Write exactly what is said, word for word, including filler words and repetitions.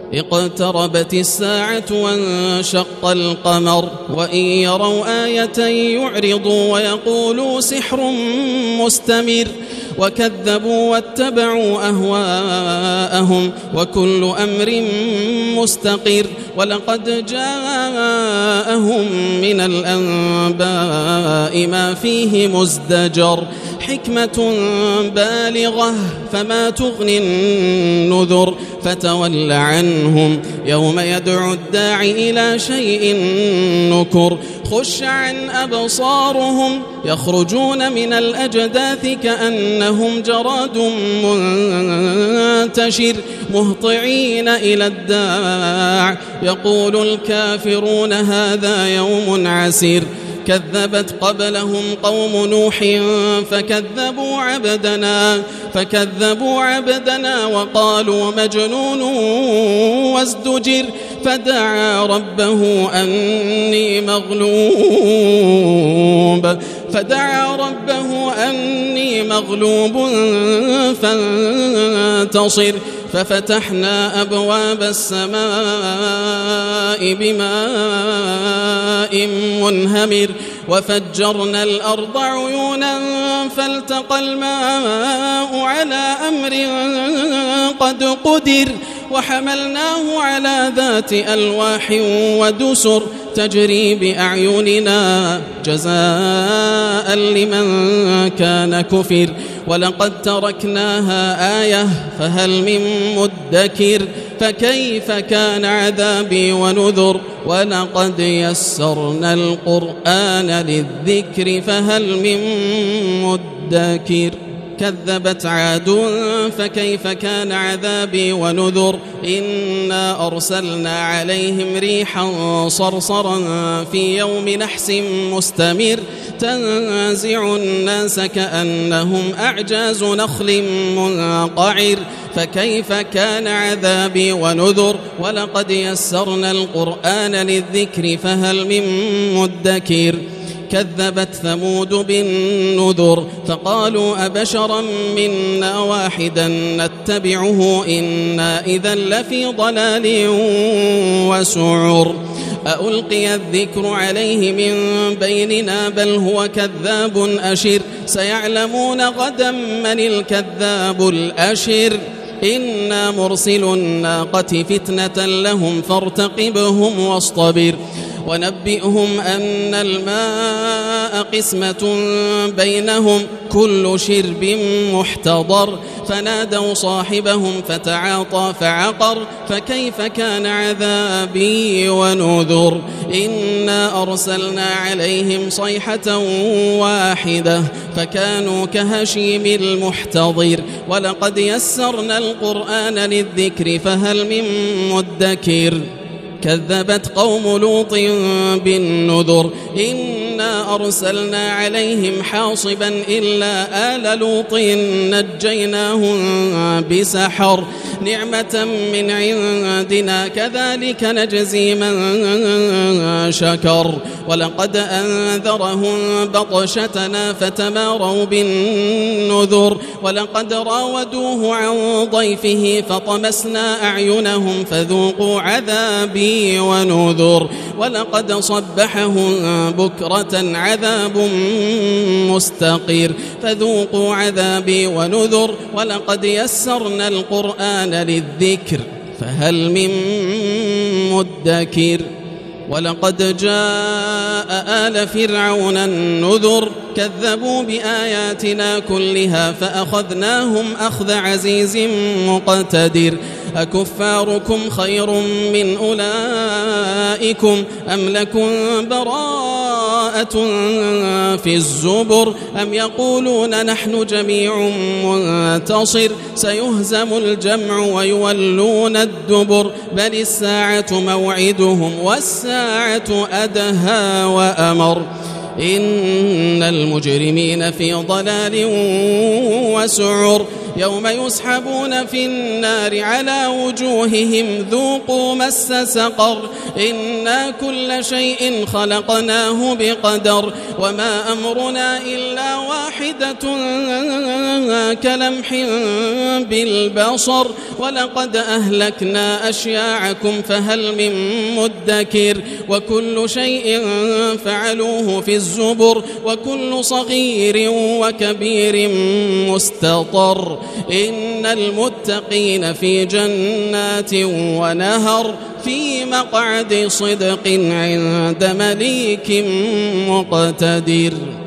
اقتربت الساعة وانشق القمر وإن يروا آية يعرضوا ويقولوا سحر مستمر وكذبوا واتبعوا أهواءهم وكل أمر مستقر ولقد جاءهم من الأنباء ما فيه مزدجر حكمة بالغة فما تغني النذر فتول عنهم يوم يدعو الداعي إلى شيء نكر خش عن أبصارهم يخرجون من الأجداث كأنهم جراد منتشر مهطعين إلى الداع يقول الكافرون هذا يوم عسير كذبت قبلهم قوم نوح فكذبوا عبدنا فكذبوا عبدنا وقالوا مجنون وازدجر فدعا ربه أني مغلوب فدعا ربه أني مغلوب فانتصر ففتحنا أبواب السماء بماء منهمر وفجرنا الأرض عيونا فالتقى الماء على أمر قد قدر وحملناه على ذات ألواح ودسر تجري بأعيننا جزاء لمن كان كفر ولقد تركناها آية فهل من مدكر فكيف كان عذابي ونذر ولقد يسرنا القرآن للذكر فهل من مدكر كذبت عاد فكيف كان عذابي ونذر إنا أرسلنا عليهم ريحا صرصرا في يوم نحس مستمر تنزع الناس كأنهم أعجاز نخل منقعر فكيف كان عذابي ونذر ولقد يسرنا القرآن للذكر فهل من مدكر كذبت ثمود بالنذر فقالوا أبشرا منا واحدا نتبعه إنا إذا لفي ضلال وسعر أألقي الذكر عليه من بيننا بل هو كذاب أشر سيعلمون غدا من الكذاب الأشر إنا مرسل الناقة فتنة لهم فارتقبهم واصطبر ونبئهم أن الماء قسمة بينهم كل شرب محتضر فنادوا صاحبهم فتعاطى فعقر فكيف كان عذابي ونذر إنا أرسلنا عليهم صيحة واحدة فكانوا كهشيم المحتضر ولقد يسرنا القرآن للذكر فهل من مدكر كذبت قوم لوط بالنذر إنا أرسلنا عليهم حاصبا إلا آل لوط نجيناهم بسحر نعمة من عندنا كذلك نجزي من شكر ولقد أنذرهم بطشتنا فتماروا بالنذر ولقد راودوه عن ضيفه فطمسنا أعينهم فذوقوا عذابي ونذر ولقد صبحهم بكرة عذاب مستقر فذوقوا عذابي ونذر ولقد يسرنا القرآن للذكر فهل من مدكر ولقد جاء آل فرعون النذر كذبوا بآياتنا كلها فأخذناهم أخذ عزيز مقتدر أكفاركم خير من أولئكم أم لكم براءة في الزبر أم يقولون نحن جميع منتصر سيهزم الجمع ويولون الدبر بل الساعة موعدهم والساعة أدهى وأمر إن المجرمين في ضلال وسعر يوم يسحبون في النار على وجوههم ذوقوا مس سقر إنا كل شيء خلقناه بقدر وما أمرنا إلا واحدة كلمح بالبصر ولقد أهلكنا أشياعكم فهل من مدكر وكل شيء فعلوه في الزبر وكل صغير وكبير مستطر إن المتقين في جنات ونهر في مقعد صدق عند مليك مقتدر.